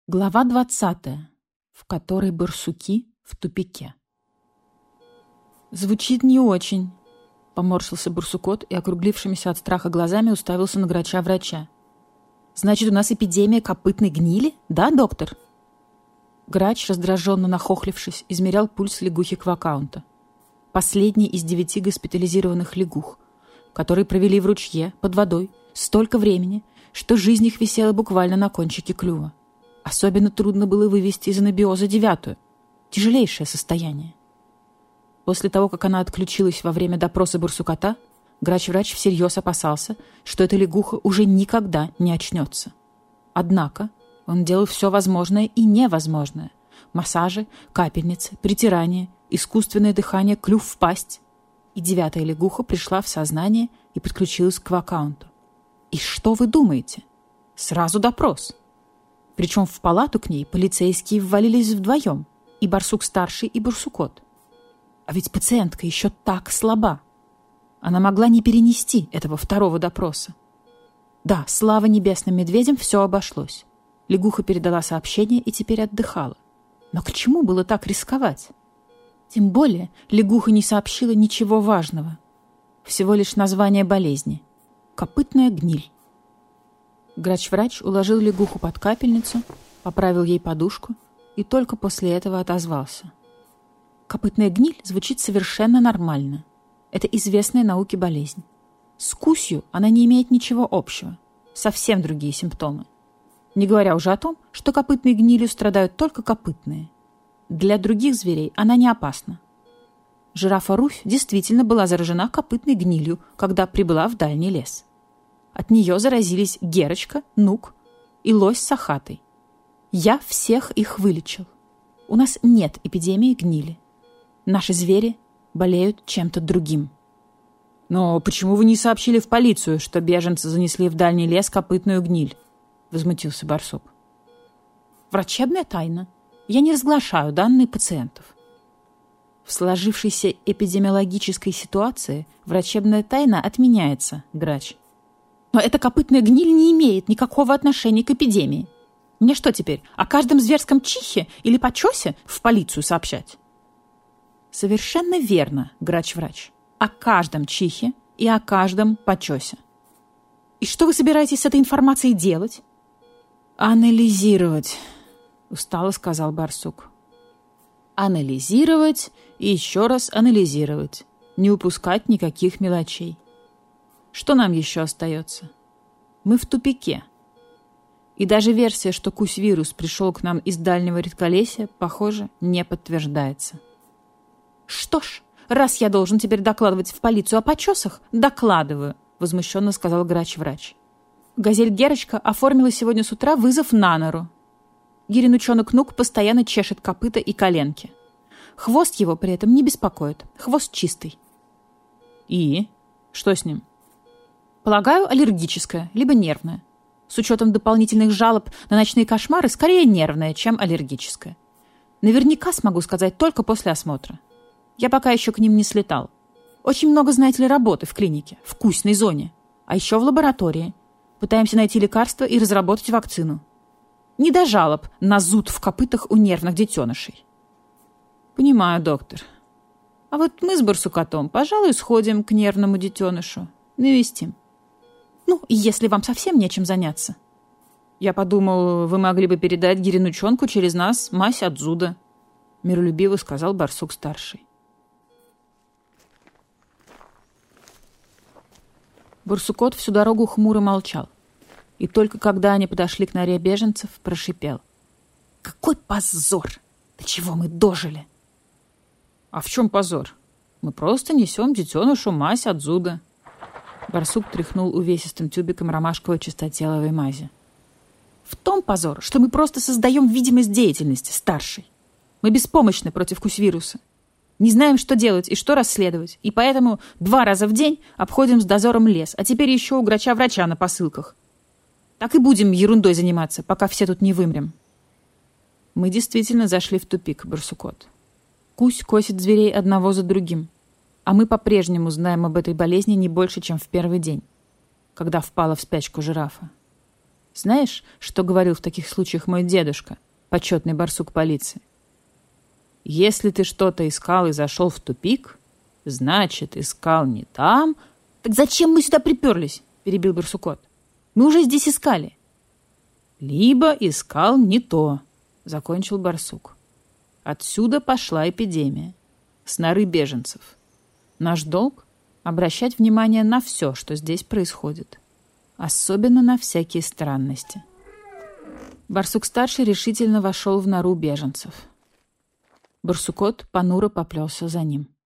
Глава 20, в которой барсуки в тупике. «Звучит не очень», — поморщился барсукот и округлившимися от страха глазами уставился на грача-врача. «Значит, у нас эпидемия копытной гнили, да, доктор?» Грач, раздраженно нахохлившись, измерял пульс лягухи Квакаунта. Последний из 9 госпитализированных лягух, которые провели в ручье, под водой, столько времени, что жизнь их висела буквально на кончике клюва. Особенно трудно было вывести из анабиоза 9-ю. Тяжелейшее состояние. После того, как она отключилась во время допроса барсукота, грач-врач всерьез опасался, что эта лягуха уже никогда не очнется. Однако он делал все возможное и невозможное. Массажи, капельницы, притирание, искусственное дыхание, клюв в пасть. И 9-я лягуха пришла в сознание и подключилась к Квакаунту. И что вы думаете? Сразу допрос. Причем в палату к ней полицейские ввалились вдвоем, и барсук-старший, и барсукот. А ведь пациентка еще так слаба. Она могла не перенести этого второго допроса. Да, слава небесным медведям, все обошлось. Лягуха передала сообщение и теперь отдыхала. Но к чему было так рисковать? Тем более лягуха не сообщила ничего важного. Всего лишь название болезни. Копытная гниль. Грач-врач уложил лягуху под капельницу, поправил ей подушку и только после этого отозвался. Копытная гниль звучит совершенно нормально. Это известная науке болезнь. С кусью она не имеет ничего общего. Совсем другие симптомы. Не говоря уже о том, что копытной гнилью страдают только копытные. Для других зверей она не опасна. Жирафа Руфь действительно была заражена копытной гнилью, когда прибыла в дальний лес. От нее заразились Герочка, Нук и лось с Ахатой. Я всех их вылечил. У нас нет эпидемии гнили. Наши звери болеют чем-то другим. «Но почему вы не сообщили в полицию, что беженцы занесли в дальний лес копытную гниль?» — возмутился барсук. «Врачебная тайна. Я не разглашаю данные пациентов». В сложившейся эпидемиологической ситуации врачебная тайна отменяется, грач. Но эта копытная гниль не имеет никакого отношения к эпидемии. Мне что теперь, о каждом зверском чихе или почесе в полицию сообщать? Совершенно верно, грач-врач. О каждом чихе и о каждом почесе. И что вы собираетесь с этой информацией делать? Анализировать, устало сказал барсук. Анализировать и еще раз анализировать. Не упускать никаких мелочей. Что нам еще остается? Мы в тупике. И даже версия, что кусь-вирус пришел к нам из дальнего редколесья, похоже, не подтверждается. Что ж, раз я должен теперь докладывать в полицию о почесах, докладываю, возмущенно сказал грач-врач. Газель Герочка оформила сегодня с утра вызов на нору. Гирин-ученок Нук постоянно чешет копыта и коленки. Хвост его при этом не беспокоит. Хвост чистый. И? Что с ним? Полагаю, аллергическое, либо нервное. С учетом дополнительных жалоб на ночные кошмары, скорее нервное, чем аллергическое. Наверняка смогу сказать только после осмотра. Я пока еще к ним не слетал. Очень много, знаете ли, работы в клинике, в кусной зоне. А еще в лаборатории. Пытаемся найти лекарство и разработать вакцину. Не до жалоб на зуд в копытах у нервных детенышей. Понимаю, доктор. А вот мы с барсукотом, пожалуй, сходим к нервному детенышу. Навестим. Ну, если вам совсем нечем заняться. Я подумал, вы могли бы передать Гиринучонку через нас мазь от зуда, миролюбиво сказал барсук-старший. Барсукот всю дорогу хмуро молчал. И только когда они подошли к норе беженцев, прошипел. «Какой позор! До чего мы дожили!» «А в чем позор? Мы просто несем детенышу мазь от зуда». Барсук тряхнул увесистым тюбиком ромашковой чистотеловой мази. «В том позор, что мы просто создаем видимость деятельности, старший. Мы беспомощны против кусь-вируса. Не знаем, что делать и что расследовать, и поэтому 2 раза в день обходим с дозором лес, а теперь еще у грача-врача на посылках. Так и будем ерундой заниматься, пока все тут не вымрем». Мы действительно зашли в тупик, барсукот. Кусь косит зверей одного за другим. А мы по-прежнему знаем об этой болезни не больше, чем в первый день, когда впала в спячку жирафа. Знаешь, что говорил в таких случаях мой дедушка, почетный барсук полиции? Если ты что-то искал и зашел в тупик, значит, искал не там. Так зачем мы сюда приперлись? Перебил барсукот. Мы уже здесь искали. Либо искал не то, закончил барсук. Отсюда пошла эпидемия. С норы беженцев. Наш долг — обращать внимание на все, что здесь происходит. Особенно на всякие странности. Барсук-старший решительно вошел в нору беженцев. Барсукот понуро поплелся за ним.